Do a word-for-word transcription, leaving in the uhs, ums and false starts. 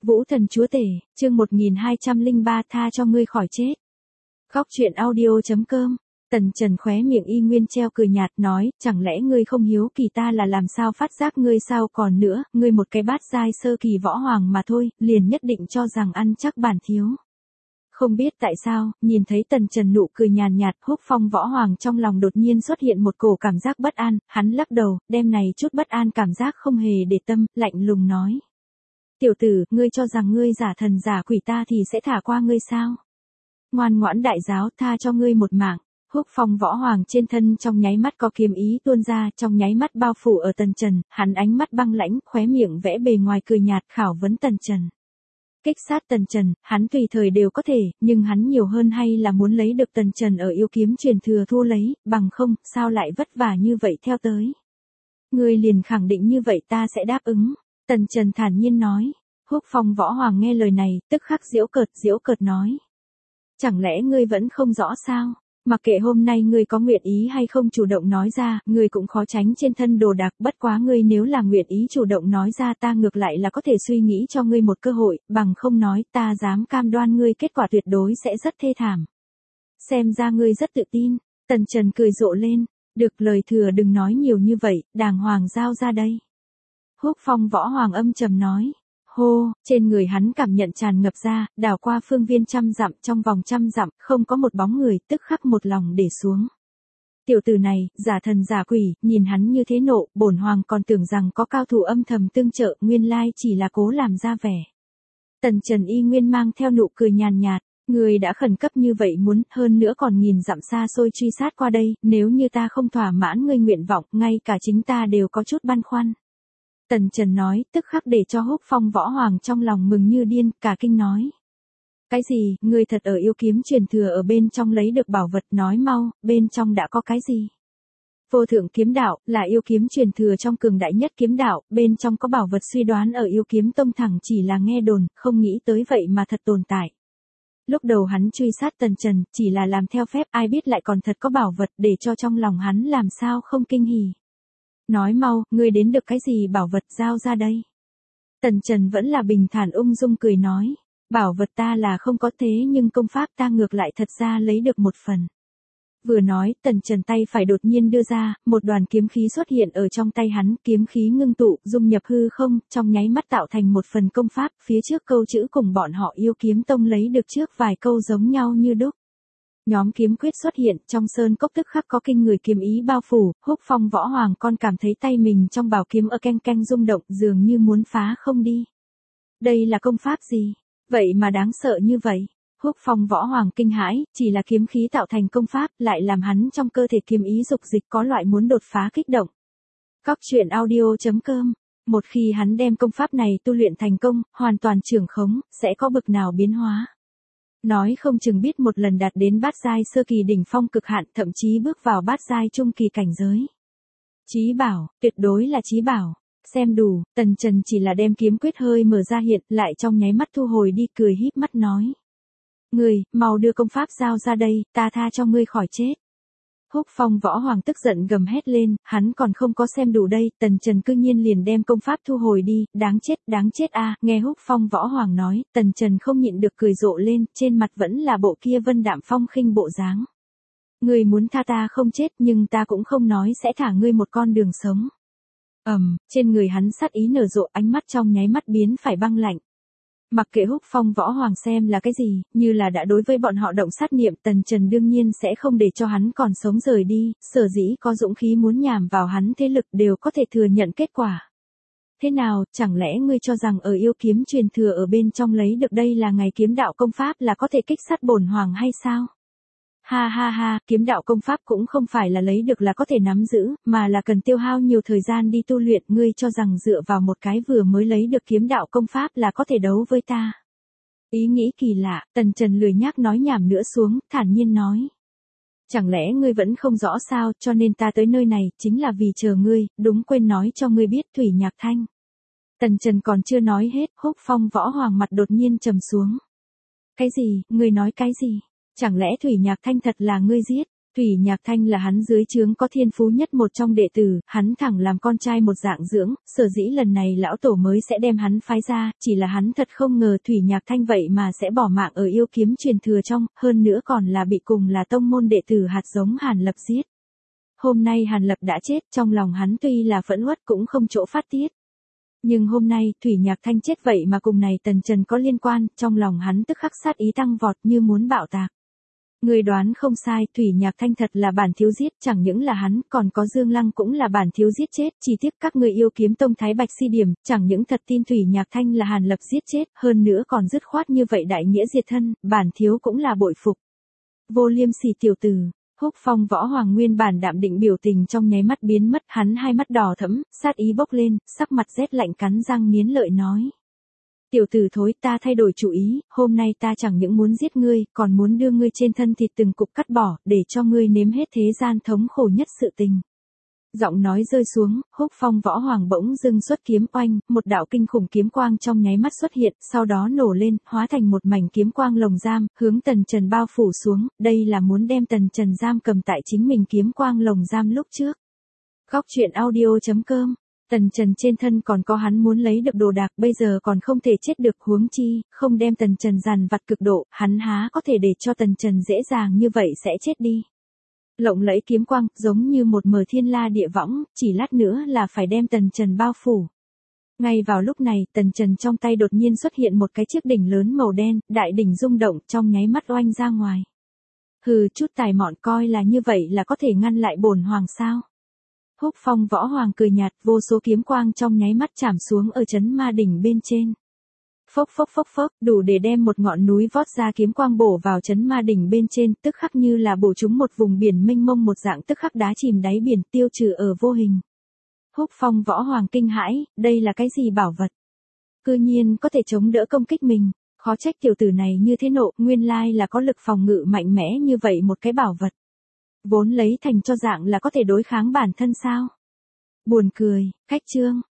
Vũ Thần Chúa Tể, chương một nghìn hai trăm lẻ ba tha cho ngươi khỏi chết. Góc truyện audio.com. Tần Trần khóe miệng y nguyên treo cười nhạt nói, chẳng lẽ ngươi không hiếu kỳ ta là làm sao phát giác ngươi sao còn nữa, ngươi một cái bát giai sơ kỳ võ hoàng mà thôi, liền nhất định cho rằng ăn chắc bản thiếu. Không biết tại sao, nhìn thấy Tần Trần nụ cười nhàn nhạt, Húc Phong võ hoàng trong lòng đột nhiên xuất hiện một cổ cảm giác bất an, hắn lắc đầu, đem này chút bất an cảm giác không hề để tâm, lạnh lùng nói. Tiểu tử, ngươi cho rằng ngươi giả thần giả quỷ ta thì sẽ thả qua ngươi sao? Ngoan ngoãn đại giáo tha cho ngươi một mạng. Húc Phong võ hoàng trên thân trong nháy mắt có kiếm ý tuôn ra, trong nháy mắt bao phủ ở Tần Trần, hắn ánh mắt băng lãnh, khóe miệng vẽ bề ngoài cười nhạt khảo vấn Tần Trần. Kích sát Tần Trần, hắn tùy thời đều có thể, nhưng hắn nhiều hơn hay là muốn lấy được Tần Trần ở yêu kiếm truyền thừa thu lấy, bằng không, sao lại vất vả như vậy theo tới. Ngươi liền khẳng định như vậy ta sẽ đáp ứng. Tần Trần thản nhiên nói. Húc Phong võ hoàng nghe lời này, tức khắc giễu cợt giễu cợt nói. Chẳng lẽ ngươi vẫn không rõ sao? Mặc kệ hôm nay ngươi có nguyện ý hay không chủ động nói ra, ngươi cũng khó tránh trên thân đồ đạc, bất quá ngươi nếu là nguyện ý chủ động nói ra ta ngược lại là có thể suy nghĩ cho ngươi một cơ hội, bằng không nói ta dám cam đoan ngươi kết quả tuyệt đối sẽ rất thê thảm. Xem ra ngươi rất tự tin. Tần Trần cười rộ lên. Được, lời thừa đừng nói nhiều như vậy, đàng hoàng giao ra đây. Húc Phong võ hoàng âm trầm nói. Hô, trên người hắn cảm nhận tràn ngập ra, đảo qua phương viên trăm dặm, trong vòng trăm dặm, không có một bóng người, tức khắc một lòng để xuống. Tiểu tử này, giả thần giả quỷ, nhìn hắn như thế nộ, bổn hoàng còn tưởng rằng có cao thủ âm thầm tương trợ, nguyên lai chỉ là cố làm ra vẻ. Tần Trần y nguyên mang theo nụ cười nhàn nhạt, người đã khẩn cấp như vậy muốn, hơn nữa còn nghìn dặm xa xôi truy sát qua đây, nếu như ta không thỏa mãn ngươi nguyện vọng, ngay cả chính ta đều có chút băn khoăn. Tần Trần nói, tức khắc để cho Húc Phong võ hoàng trong lòng mừng như điên, cả kinh nói. Cái gì, ngươi thật ở yêu kiếm truyền thừa ở bên trong lấy được bảo vật, nói mau, bên trong đã có cái gì? Vô thượng kiếm đạo, là yêu kiếm truyền thừa trong cường đại nhất kiếm đạo, bên trong có bảo vật suy đoán ở yêu kiếm tông thẳng chỉ là nghe đồn, không nghĩ tới vậy mà thật tồn tại. Lúc đầu hắn truy sát Tần Trần, chỉ là làm theo phép, ai biết lại còn thật có bảo vật, để cho trong lòng hắn làm sao không kinh hỉ. Nói mau, ngươi đến được cái gì bảo vật giao ra đây? Tần Trần vẫn là bình thản ung dung cười nói. Bảo vật ta là không có thế nhưng công pháp ta ngược lại thật ra lấy được một phần. Vừa nói, Tần Trần tay phải đột nhiên đưa ra, một đoàn kiếm khí xuất hiện ở trong tay hắn, kiếm khí ngưng tụ, dung nhập hư không, trong nháy mắt tạo thành một phần công pháp, phía trước câu chữ cùng bọn họ yêu kiếm tông lấy được trước vài câu giống nhau như đúc. Nhóm kiếm quyết xuất hiện, trong sơn cốc tức khắc có kinh người kiếm ý bao phủ, Húc Phong võ hoàng con cảm thấy tay mình trong bảo kiếm ở keng keng rung động, dường như muốn phá không đi. Đây là công pháp gì? Vậy mà đáng sợ như vậy. Húc Phong võ hoàng kinh hãi, chỉ là kiếm khí tạo thành công pháp, lại làm hắn trong cơ thể kiếm ý dục dịch có loại muốn đột phá kích động. Góc truyện audio.com. Một khi hắn đem công pháp này tu luyện thành công, hoàn toàn trưởng khống, sẽ có bực nào biến hóa. Nói không chừng biết một lần đạt đến bát giai sơ kỳ đỉnh phong cực hạn, thậm chí bước vào bát giai trung kỳ cảnh giới. Chí bảo, tuyệt đối là chí bảo. Xem đủ, Tần Trần chỉ là đem kiếm quyết hơi mở ra hiện, lại trong nháy mắt thu hồi đi, cười híp mắt nói. Ngươi, mau đưa công pháp giao ra đây, ta tha cho ngươi khỏi chết. Húc Phong võ hoàng tức giận gầm hét lên, hắn còn không có xem đủ đây, Tần Trần cư nhiên liền đem công pháp thu hồi đi, đáng chết, đáng chết a. Nghe Húc Phong võ hoàng nói, Tần Trần không nhịn được cười rộ lên, trên mặt vẫn là bộ kia vân đạm phong khinh bộ dáng. Ngươi muốn tha ta không chết nhưng ta cũng không nói sẽ thả ngươi một con đường sống. Ầm, um, trên người hắn sát ý nở rộ, ánh mắt trong nháy mắt biến phải băng lạnh. Mặc kệ Húc Phong võ hoàng xem là cái gì, như là đã đối với bọn họ động sát niệm, Tần Trần đương nhiên sẽ không để cho hắn còn sống rời đi, sở dĩ có dũng khí muốn nhằm vào hắn thế lực đều có thể thừa nhận kết quả. Thế nào, chẳng lẽ ngươi cho rằng ở yêu kiếm truyền thừa ở bên trong lấy được đây là ngày kiếm đạo công pháp là có thể kích sát bổn hoàng hay sao? Ha ha ha, kiếm đạo công pháp cũng không phải là lấy được là có thể nắm giữ, mà là cần tiêu hao nhiều thời gian đi tu luyện, ngươi cho rằng dựa vào một cái vừa mới lấy được kiếm đạo công pháp là có thể đấu với ta. Ý nghĩ kỳ lạ, Tần Trần lười nhác nói nhảm nữa xuống, thản nhiên nói. Chẳng lẽ ngươi vẫn không rõ sao, cho nên ta tới nơi này, chính là vì chờ ngươi, đúng quên nói cho ngươi biết Thủy Nhạc Thanh. Tần Trần còn chưa nói hết, Húc Phong võ hoàng mặt đột nhiên trầm xuống. Cái gì, ngươi nói cái gì? Chẳng lẽ Thủy Nhạc Thanh thật là ngươi giết? Thủy Nhạc Thanh là hắn dưới trướng có thiên phú nhất một trong đệ tử, hắn thẳng làm con trai một dạng dưỡng, sở dĩ lần này lão tổ mới sẽ đem hắn phái ra, chỉ là hắn thật không ngờ Thủy Nhạc Thanh vậy mà sẽ bỏ mạng ở yêu kiếm truyền thừa trong, hơn nữa còn là bị cùng là tông môn đệ tử hạt giống Hàn Lập giết. Hôm nay Hàn Lập đã chết, trong lòng hắn tuy là phẫn uất cũng không chỗ phát tiết. Nhưng hôm nay, Thủy Nhạc Thanh chết vậy mà cùng này Tần Trần có liên quan, trong lòng hắn tức khắc sát ý tăng vọt như muốn bạo tạc. Người đoán không sai, Thủy Nhạc Thanh thật là bản thiếu giết, chẳng những là hắn, còn có Dương Lăng cũng là bản thiếu giết chết, chỉ tiếc các người yêu kiếm tông Thái Bạch Si Điểm, chẳng những thật tin Thủy Nhạc Thanh là Hàn Lập giết chết, hơn nữa còn dứt khoát như vậy đại nghĩa diệt thân, bản thiếu cũng là bội phục. Vô Liêm Sỉ tiểu tử. Húc Phong Võ Hoàng nguyên bản đạm định biểu tình trong nháy mắt biến mất, hắn hai mắt đỏ thẫm, sát ý bốc lên, sắc mặt rét lạnh cắn răng nghiến lợi nói. Tiểu tử thối, ta thay đổi chủ ý, hôm nay ta chẳng những muốn giết ngươi, còn muốn đưa ngươi trên thân thịt từng cục cắt bỏ, để cho ngươi nếm hết thế gian thống khổ nhất sự tình. Giọng nói rơi xuống, Húc Phong Võ Hoàng bỗng dưng xuất kiếm oanh, một đạo kinh khủng kiếm quang trong nháy mắt xuất hiện, sau đó nổ lên, hóa thành một mảnh kiếm quang lồng giam, hướng Tần Trần bao phủ xuống, đây là muốn đem Tần Trần giam cầm tại chính mình kiếm quang lồng giam lúc trước. Góc truyện audio chấm com. Tần Trần trên thân còn có hắn muốn lấy được đồ đạc, bây giờ còn không thể chết được, huống chi, không đem Tần Trần dằn vặt cực độ, hắn há có thể để cho Tần Trần dễ dàng như vậy sẽ chết đi. Lộng lẫy kiếm quang, giống như một mờ thiên la địa võng, chỉ lát nữa là phải đem Tần Trần bao phủ. Ngay vào lúc này, Tần Trần trong tay đột nhiên xuất hiện một cái chiếc đỉnh lớn màu đen, đại đỉnh rung động, trong nháy mắt oanh ra ngoài. Hừ, chút tài mọn coi là như vậy là có thể ngăn lại bổn hoàng sao? Húc Phong Võ Hoàng cười nhạt, vô số kiếm quang trong nháy mắt chạm xuống ở chấn ma đỉnh bên trên. Phốc phốc phốc phốc, đủ để đem một ngọn núi vót ra kiếm quang bổ vào chấn ma đỉnh bên trên, tức khắc như là bổ trúng một vùng biển mênh mông một dạng, tức khắc đá chìm đáy biển, tiêu trừ ở vô hình. Húc Phong Võ Hoàng kinh hãi, đây là cái gì bảo vật? Cư nhiên có thể chống đỡ công kích mình, khó trách tiểu tử này như thế nộ, nguyên lai là có lực phòng ngự mạnh mẽ như vậy một cái bảo vật. Vốn lấy thành cho dạng là có thể đối kháng bản thân sao? Buồn cười, khách trương.